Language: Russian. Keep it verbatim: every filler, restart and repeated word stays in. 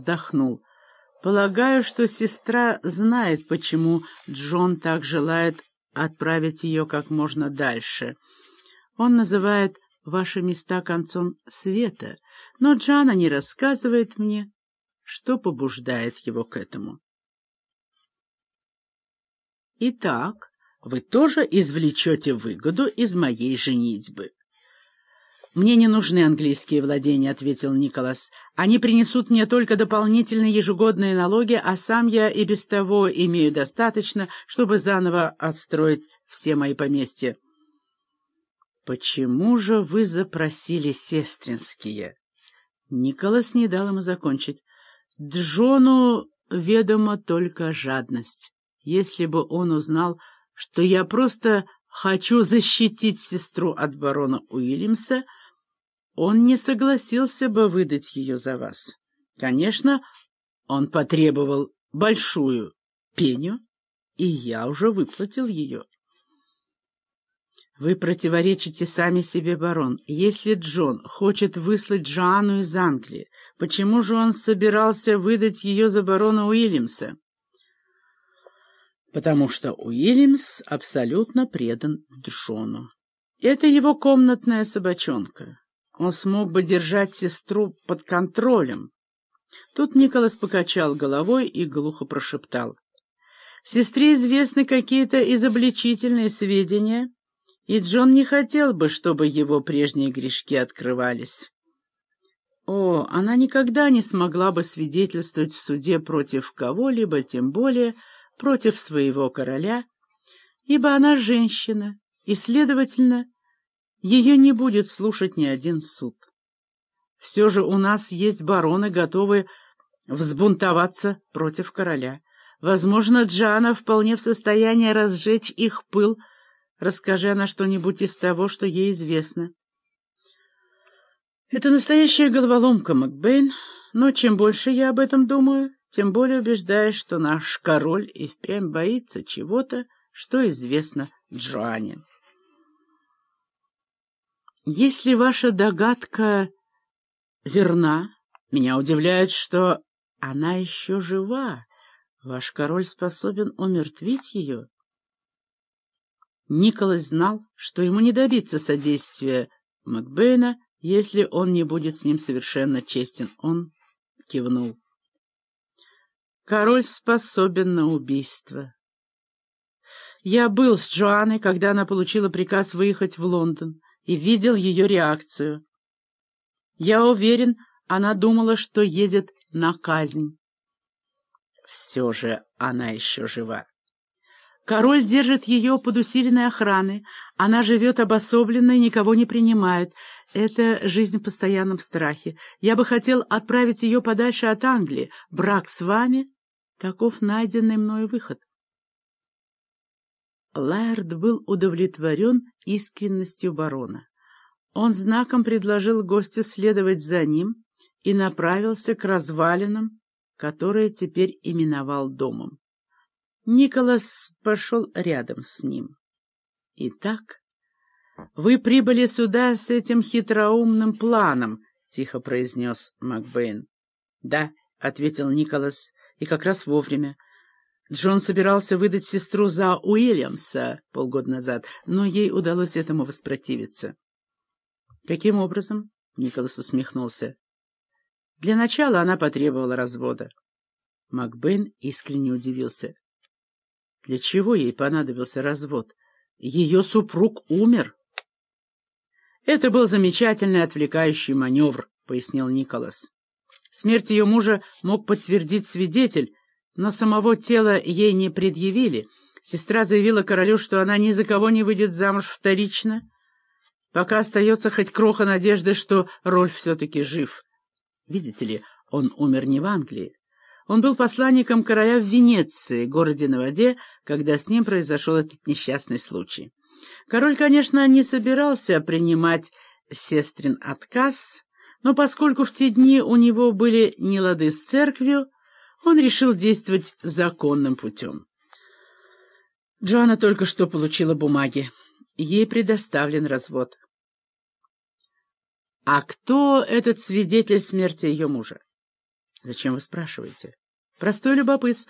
вздохнул. Полагаю, что сестра знает, почему Джон так желает отправить ее как можно дальше. Он называет ваши места концом света, но Джана не рассказывает мне, что побуждает его к этому. Итак, вы тоже извлечете выгоду из моей женитьбы. «Мне не нужны английские владения», — ответил Николас. «Они принесут мне только дополнительные ежегодные налоги, а сам я и без того имею достаточно, чтобы заново отстроить все мои поместья». «Почему же вы запросили сестринские?» Николас не дал ему закончить. «Джону ведома только жадность. Если бы он узнал, что я просто хочу защитить сестру от барона Уильямса, он не согласился бы выдать ее за вас. Конечно, он потребовал большую пеню, и я уже выплатил ее». «Вы противоречите сами себе, барон. Если Джон хочет выслать Джоанну из Англии, почему же он собирался выдать ее за барона Уильямса?» «Потому что Уильямс абсолютно предан Джону. Это его комнатная собачонка. Он смог бы держать сестру под контролем». Тут Николас покачал головой и глухо прошептал: «Сестре известны какие-то изобличительные сведения, и Джон не хотел бы, чтобы его прежние грешки открывались. О, она никогда не смогла бы свидетельствовать в суде против кого-либо, тем более против своего короля, ибо она женщина, и, следовательно, ее не будет слушать ни один суд. Все же у нас есть бароны, готовые взбунтоваться против короля. Возможно, Джоанна вполне в состоянии разжечь их пыл. Расскажи она что-нибудь из того, что ей известно». «Это настоящая головоломка, Макбейн, но чем больше я об этом думаю, тем более убеждаюсь, что наш король и впрямь боится чего-то, что известно Джоанне». «Если ваша догадка верна, меня удивляет, что она еще жива. Ваш король способен умертвить ее». Николас знал, что ему не добиться содействия Макбейна, если он не будет с ним совершенно честен. Он кивнул. «Король способен на убийство. Я был с Джоанной, когда она получила приказ выехать в Лондон, и видел ее реакцию. Я уверен, она думала, что едет на казнь. Все же она еще жива. Король держит ее под усиленной охраной. Она живет обособленно и никого не принимает. Это жизнь в постоянном страхе. Я бы хотел отправить ее подальше от Англии. Брак с вами — таков найденный мною выход». Лаэрд был удовлетворен искренностью барона. Он знаком предложил гостю следовать за ним и направился к развалинам, которые теперь именовал домом. Николас пошел рядом с ним. «Итак, вы прибыли сюда с этим хитроумным планом», — тихо произнес Макбейн. «Да», — ответил Николас, — «и как раз вовремя. Джон собирался выдать сестру за Уильямса полгода назад, но ей удалось этому воспротивиться». «Каким образом?» — Николас усмехнулся. «Для начала она потребовала развода». Макбейн искренне удивился. Для чего ей понадобился развод? Ее супруг умер. «Это был замечательный отвлекающий маневр», — пояснил Николас. «Смерть ее мужа мог подтвердить свидетель, но самого тела ей не предъявили. Сестра заявила королю, что она ни за кого не выйдет замуж вторично. Пока остается хоть кроха надежды, что Рольф все-таки жив. Видите ли, он умер не в Англии. Он был посланником короля в Венеции, городе на воде, когда с ним произошел этот несчастный случай. Король, конечно, не собирался принимать сестрин отказ, но поскольку в те дни у него были нелады с церковью, он решил действовать законным путем. Джоанна только что получила бумаги. Ей предоставлен развод. А кто этот свидетель смерти ее мужа? Зачем вы спрашиваете? Простое любопытство.